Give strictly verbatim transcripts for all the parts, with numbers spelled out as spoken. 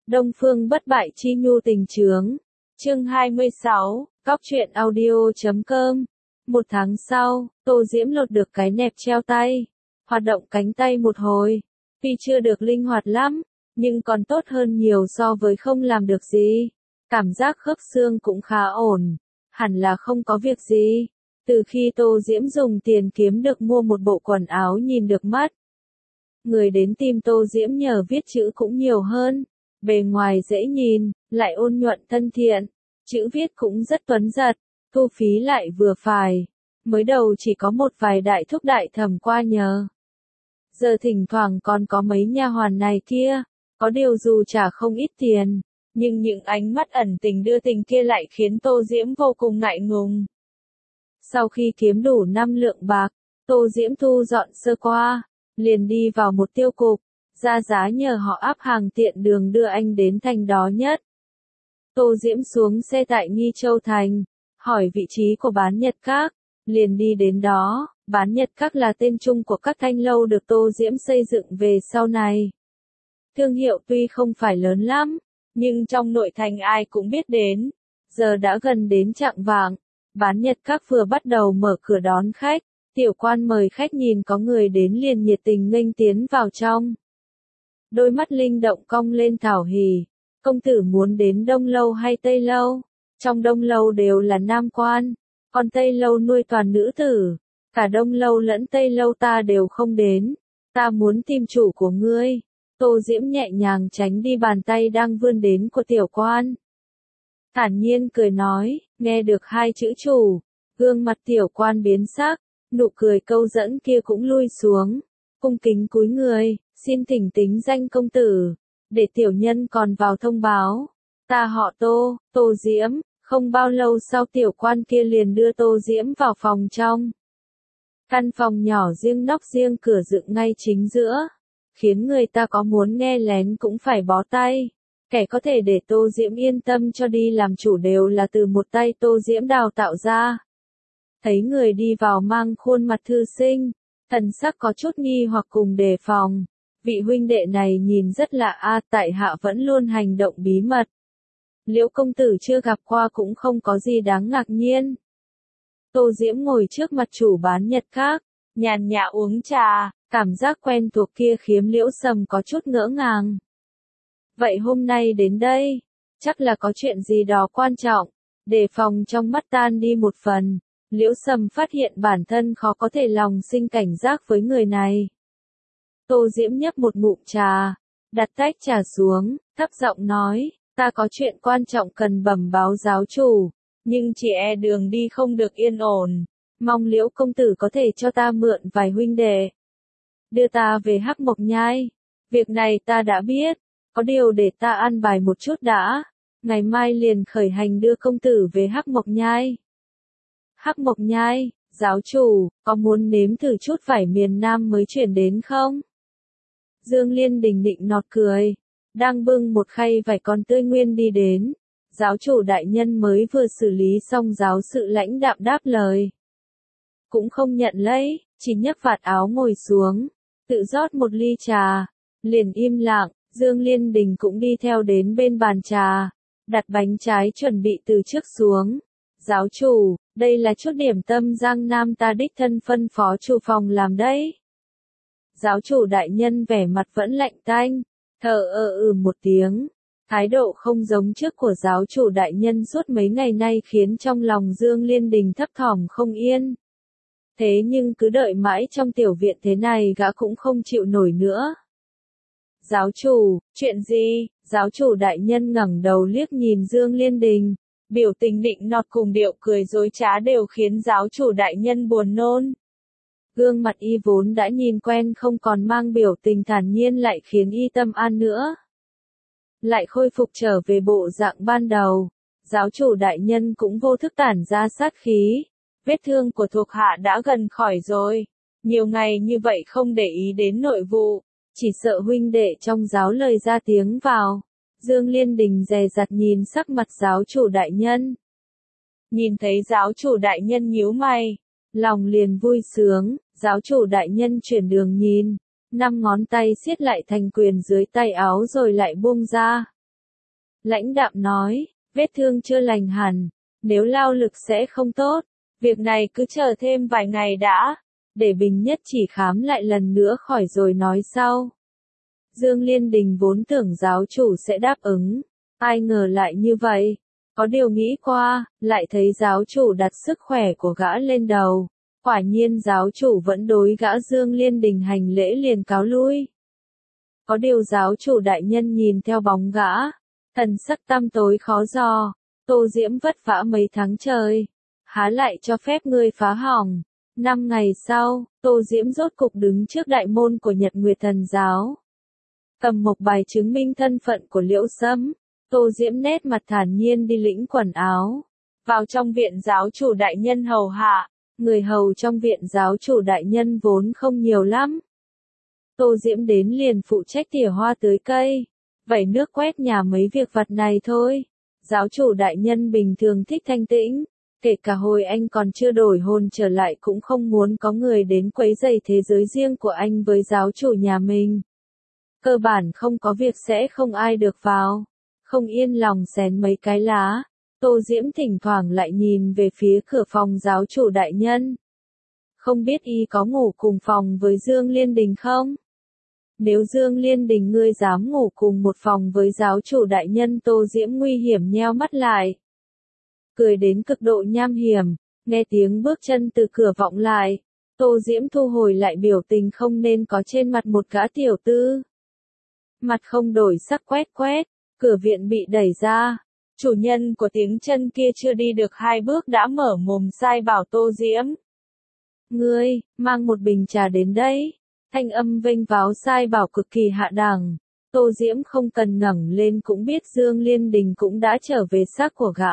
Đông Phương bất bại chi nhu tình chướng. Chương hai mươi sáu, Cóc truyện audio chấm com. Một tháng sau, Tô Diễm lột được cái nẹp treo tay. Hoạt động cánh tay một hồi. Tuy chưa được linh hoạt lắm, nhưng còn tốt hơn nhiều so với không làm được gì. Cảm giác khớp xương cũng khá ổn. Hẳn là không có việc gì. Từ khi Tô Diễm dùng tiền kiếm được mua một bộ quần áo nhìn được mắt. Người đến tìm Tô Diễm nhờ viết chữ cũng nhiều hơn. Bề ngoài dễ nhìn, lại ôn nhuận thân thiện. Chữ viết cũng rất tuấn giật, thu phí lại vừa phải. Mới đầu chỉ có một vài đại thúc đại thẩm qua nhờ. Giờ thỉnh thoảng còn có mấy nha hoàn này kia, có điều dù trả không ít tiền, nhưng những ánh mắt ẩn tình đưa tình kia lại khiến Tô Diễm vô cùng ngại ngùng. Sau khi kiếm đủ năm lượng bạc, Tô Diễm thu dọn sơ qua, liền đi vào một tiêu cục, ra giá nhờ họ áp hàng tiện đường đưa anh đến thành đó nhất. Tô Diễm xuống xe tại Nghi Châu Thành, hỏi vị trí của bán Nhật Các, liền đi đến đó. Bán Nhật Các là tên chung của các thanh lâu được Tô Diễm xây dựng về sau này. Thương hiệu tuy không phải lớn lắm, nhưng trong nội thành ai cũng biết đến. Giờ đã gần đến chạng vạng, bán Nhật Các vừa bắt đầu mở cửa đón khách, tiểu quan mời khách nhìn có người đến liền nhiệt tình nghênh tiến vào trong. Đôi mắt linh động cong lên thảo hỉ, công tử muốn đến Đông Lâu hay Tây Lâu? Trong Đông Lâu đều là nam quan, còn Tây Lâu nuôi toàn nữ tử. Cả Đông Lâu lẫn Tây Lâu ta đều không đến, ta muốn tìm chủ của ngươi. Tô Diễm nhẹ nhàng tránh đi bàn tay đang vươn đến của tiểu quan. Thản nhiên cười nói, nghe được hai chữ chủ, gương mặt tiểu quan biến sắc, nụ cười câu dẫn kia cũng lui xuống, cung kính cúi người, xin thỉnh tính danh công tử, để tiểu nhân còn vào thông báo. Ta họ Tô, Tô Diễm. Không bao lâu sau tiểu quan kia liền đưa Tô Diễm vào phòng trong. Căn phòng nhỏ riêng nóc riêng cửa dựng ngay chính giữa, khiến người ta có muốn nghe lén cũng phải bó tay. Kẻ có thể để Tô Diễm yên tâm cho đi làm chủ đều là từ một tay Tô Diễm đào tạo ra. Thấy người đi vào mang khuôn mặt thư sinh, thần sắc có chút nghi hoặc cùng đề phòng. Vị huynh đệ này nhìn rất lạ a, tại hạ vẫn luôn hành động bí mật. Liễu công tử chưa gặp qua cũng không có gì đáng ngạc nhiên. Tô Diễm ngồi trước mặt chủ bán Nhật Các, nhàn nhã uống trà, cảm giác quen thuộc kia khiến Liễu Sầm có chút ngỡ ngàng. Vậy hôm nay đến đây, chắc là có chuyện gì đó quan trọng, đề phòng trong mắt tan đi một phần. Liễu Sầm phát hiện bản thân khó có thể lòng sinh cảnh giác với người này. Tô Diễm nhấp một ngụm trà, đặt tách trà xuống, thấp giọng nói, ta có chuyện quan trọng cần bẩm báo giáo chủ. Nhưng chỉ e đường đi không được yên ổn, mong Liễu công tử có thể cho ta mượn vài huynh đệ, đưa ta về Hắc Mộc Nhai. Việc này ta đã biết, có điều để ta an bài một chút đã, ngày mai liền khởi hành đưa công tử về Hắc Mộc Nhai. Hắc Mộc Nhai, giáo chủ, có muốn nếm thử chút vải miền Nam mới chuyển đến không? Dương Liên Đình định nọt cười, đang bưng một khay vải còn tươi nguyên đi đến. Giáo chủ đại nhân mới vừa xử lý xong giáo sự lãnh đạm đáp lời. Cũng không nhận lấy, chỉ nhấc vạt áo ngồi xuống, tự rót một ly trà, liền im lặng. Dương Liên Đình cũng đi theo đến bên bàn trà, đặt bánh trái chuẩn bị từ trước xuống. Giáo chủ, đây là chút điểm tâm Giang Nam ta đích thân phân phó chủ phòng làm đấy. Giáo chủ đại nhân vẻ mặt vẫn lạnh tanh, thở ơ ừ một tiếng. Thái độ không giống trước của giáo chủ đại nhân suốt mấy ngày nay khiến trong lòng Dương Liên Đình thấp thỏm không yên. Thế nhưng cứ đợi mãi trong tiểu viện thế này gã cũng không chịu nổi nữa. Giáo chủ, chuyện gì? Giáo chủ đại nhân ngẩng đầu liếc nhìn Dương Liên Đình, biểu tình nịnh nọt cùng điệu cười dối trá đều khiến giáo chủ đại nhân buồn nôn. Gương mặt y vốn đã nhìn quen không còn mang biểu tình thản nhiên lại khiến y tâm an nữa. Lại khôi phục trở về bộ dạng ban đầu. Giáo chủ đại nhân cũng vô thức tản ra sát khí. Vết thương của thuộc hạ đã gần khỏi rồi. Nhiều ngày như vậy không để ý đến nội vụ, chỉ sợ huynh đệ trong giáo lời ra tiếng vào. Dương Liên Đình dè dặt nhìn sắc mặt giáo chủ đại nhân. Nhìn thấy giáo chủ đại nhân nhíu mày, lòng liền vui sướng. Giáo chủ đại nhân chuyển đường nhìn. Năm ngón tay siết lại thành quyền dưới tay áo rồi lại buông ra. lãnh đạm nói, vết thương chưa lành hẳn, nếu lao lực sẽ không tốt, việc này cứ chờ thêm vài ngày đã, để Bình Nhất Chỉ khám lại lần nữa khỏi rồi nói sau. Dương Liên Đình vốn tưởng giáo chủ sẽ đáp ứng, ai ngờ lại như vậy, có điều nghĩ qua, lại thấy giáo chủ đặt sức khỏe của gã lên đầu, quả nhiên giáo chủ vẫn đối gã Dương Liên Đình hành lễ liền cáo lui. Có điều giáo chủ đại nhân nhìn theo bóng gã, thần sắc tăm tối khó dò, Tô Diễm vất vả mấy tháng trời, há lại cho phép ngươi phá hỏng. Năm ngày sau, Tô Diễm rốt cục đứng trước đại môn của Nhật Nguyệt Thần Giáo. Cầm một bài chứng minh thân phận của Liễu Sâm, Tô Diễm nét mặt thản nhiên đi lĩnh quần áo, vào trong viện giáo chủ đại nhân hầu hạ, người hầu trong viện giáo chủ đại nhân vốn không nhiều lắm. Tô Diễm đến liền phụ trách tỉa hoa tưới cây, vẩy nước quét nhà mấy việc vặt này thôi. Giáo chủ đại nhân bình thường thích thanh tĩnh, kể cả hồi anh còn chưa đổi hồn trở lại cũng không muốn có người đến quấy rầy thế giới riêng của anh với giáo chủ nhà mình. Cơ bản không có việc sẽ không ai được vào, không yên lòng xén mấy cái lá. Tô Diễm thỉnh thoảng lại nhìn về phía cửa phòng giáo chủ đại nhân. Không biết y có ngủ cùng phòng với Dương Liên Đình không? Nếu Dương Liên Đình ngươi dám ngủ cùng một phòng với giáo chủ đại nhân, Tô Diễm nguy hiểm nheo mắt lại. Cười đến cực độ nham hiểm, nghe tiếng bước chân từ cửa vọng lại, Tô Diễm thu hồi lại biểu tình không nên có trên mặt một gã tiểu tư. Mặt không đổi sắc quét quét, cửa viện bị đẩy ra, chủ nhân của tiếng chân kia chưa đi được hai bước đã mở mồm sai bảo Tô Diễm. Ngươi, mang một bình trà đến đây. Thanh âm vênh váo sai bảo cực kỳ hạ đẳng, Tô Diễm không cần ngẩng lên cũng biết Dương Liên Đình cũng đã trở về xác của gã.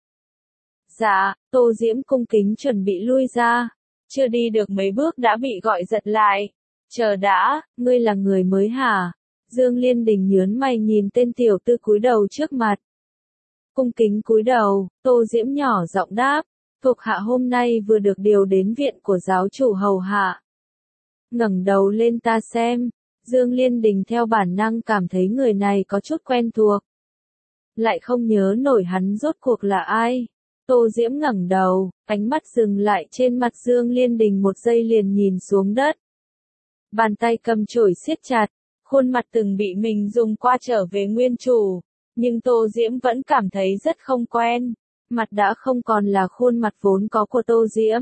Dạ, Tô Diễm cung kính chuẩn bị lui ra, chưa đi được mấy bước đã bị gọi giật lại. Chờ đã, ngươi là người mới hả? Dương Liên Đình nhớn mày nhìn tên tiểu tư cúi đầu trước mặt. Cung kính cúi đầu, Tô Diễm nhỏ giọng đáp, thuộc hạ hôm nay vừa được điều đến viện của giáo chủ hầu hạ. Ngẩng đầu lên ta xem, Dương Liên Đình theo bản năng cảm thấy người này có chút quen thuộc. Lại không nhớ nổi hắn rốt cuộc là ai. Tô Diễm ngẩng đầu, ánh mắt dừng lại trên mặt Dương Liên Đình một giây liền nhìn xuống đất. Bàn tay cầm chổi siết chặt, khuôn mặt từng bị mình dùng qua trở về nguyên chủ, nhưng Tô Diễm vẫn cảm thấy rất không quen. Mặt đã không còn là khuôn mặt vốn có của Tô Diễm.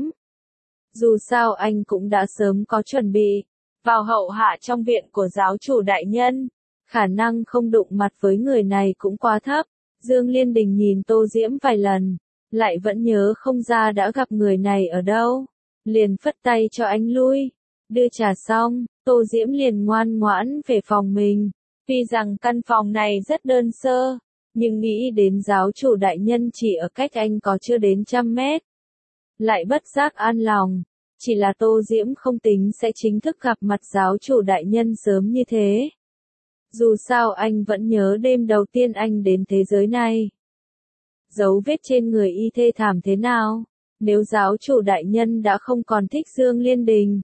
Dù sao anh cũng đã sớm có chuẩn bị, vào hậu hạ trong viện của giáo chủ đại nhân, khả năng không đụng mặt với người này cũng quá thấp. Dương Liên Đình nhìn Tô Diễm vài lần, lại vẫn nhớ không ra đã gặp người này ở đâu, liền phất tay cho anh lui. Đưa trà xong, Tô Diễm liền ngoan ngoãn về phòng mình, tuy rằng căn phòng này rất đơn sơ, nhưng nghĩ đến giáo chủ đại nhân chỉ ở cách anh có chưa đến trăm mét. Lại bất giác an lòng, chỉ là Tô Diễm không tính sẽ chính thức gặp mặt giáo chủ đại nhân sớm như thế. Dù sao anh vẫn nhớ đêm đầu tiên anh đến thế giới này. Dấu vết trên người y thê thảm thế nào, nếu giáo chủ đại nhân đã không còn thích Dương Liên Đình.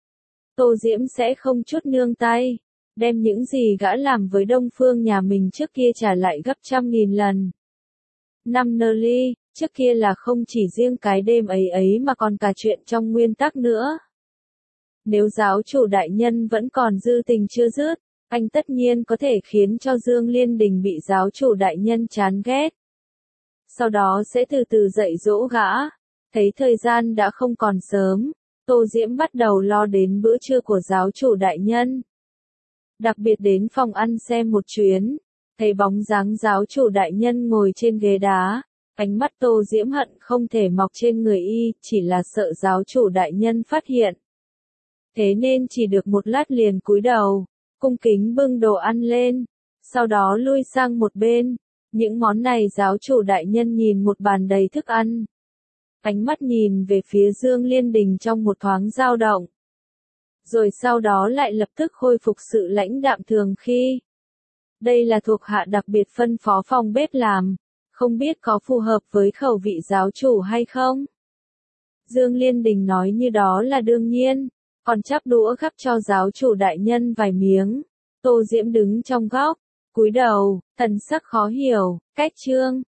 Tô Diễm sẽ không chút nương tay, đem những gì gã làm với Đông Phương nhà mình trước kia trả lại gấp trăm nghìn lần. Năm nơ ly, trước kia là không chỉ riêng cái đêm ấy ấy mà còn cả chuyện trong nguyên tắc nữa. Nếu giáo chủ đại nhân vẫn còn dư tình chưa dứt, anh tất nhiên có thể khiến cho Dương Liên Đình bị giáo chủ đại nhân chán ghét. Sau đó sẽ từ từ dạy dỗ gã, thấy thời gian đã không còn sớm, Tô Diễm bắt đầu lo đến bữa trưa của giáo chủ đại nhân. Đặc biệt đến phòng ăn xem một chuyến, thấy bóng dáng giáo chủ đại nhân ngồi trên ghế đá, ánh mắt Tô Diễm hận không thể mọc trên người y, chỉ là sợ giáo chủ đại nhân phát hiện. Thế nên chỉ được một lát liền cúi đầu, cung kính bưng đồ ăn lên, sau đó lui sang một bên. Những món này giáo chủ đại nhân nhìn một bàn đầy thức ăn. Ánh mắt nhìn về phía Dương Liên Đình trong một thoáng dao động. Rồi sau đó lại lập tức khôi phục sự lãnh đạm thường khi. Đây là thuộc hạ đặc biệt phân phó phòng bếp làm, không biết có phù hợp với khẩu vị giáo chủ hay không? Dương Liên Đình nói như đó là đương nhiên, còn chắp đũa gắp cho giáo chủ đại nhân vài miếng. Tô Diễm đứng trong góc, cúi đầu, thần sắc khó hiểu, cách trương.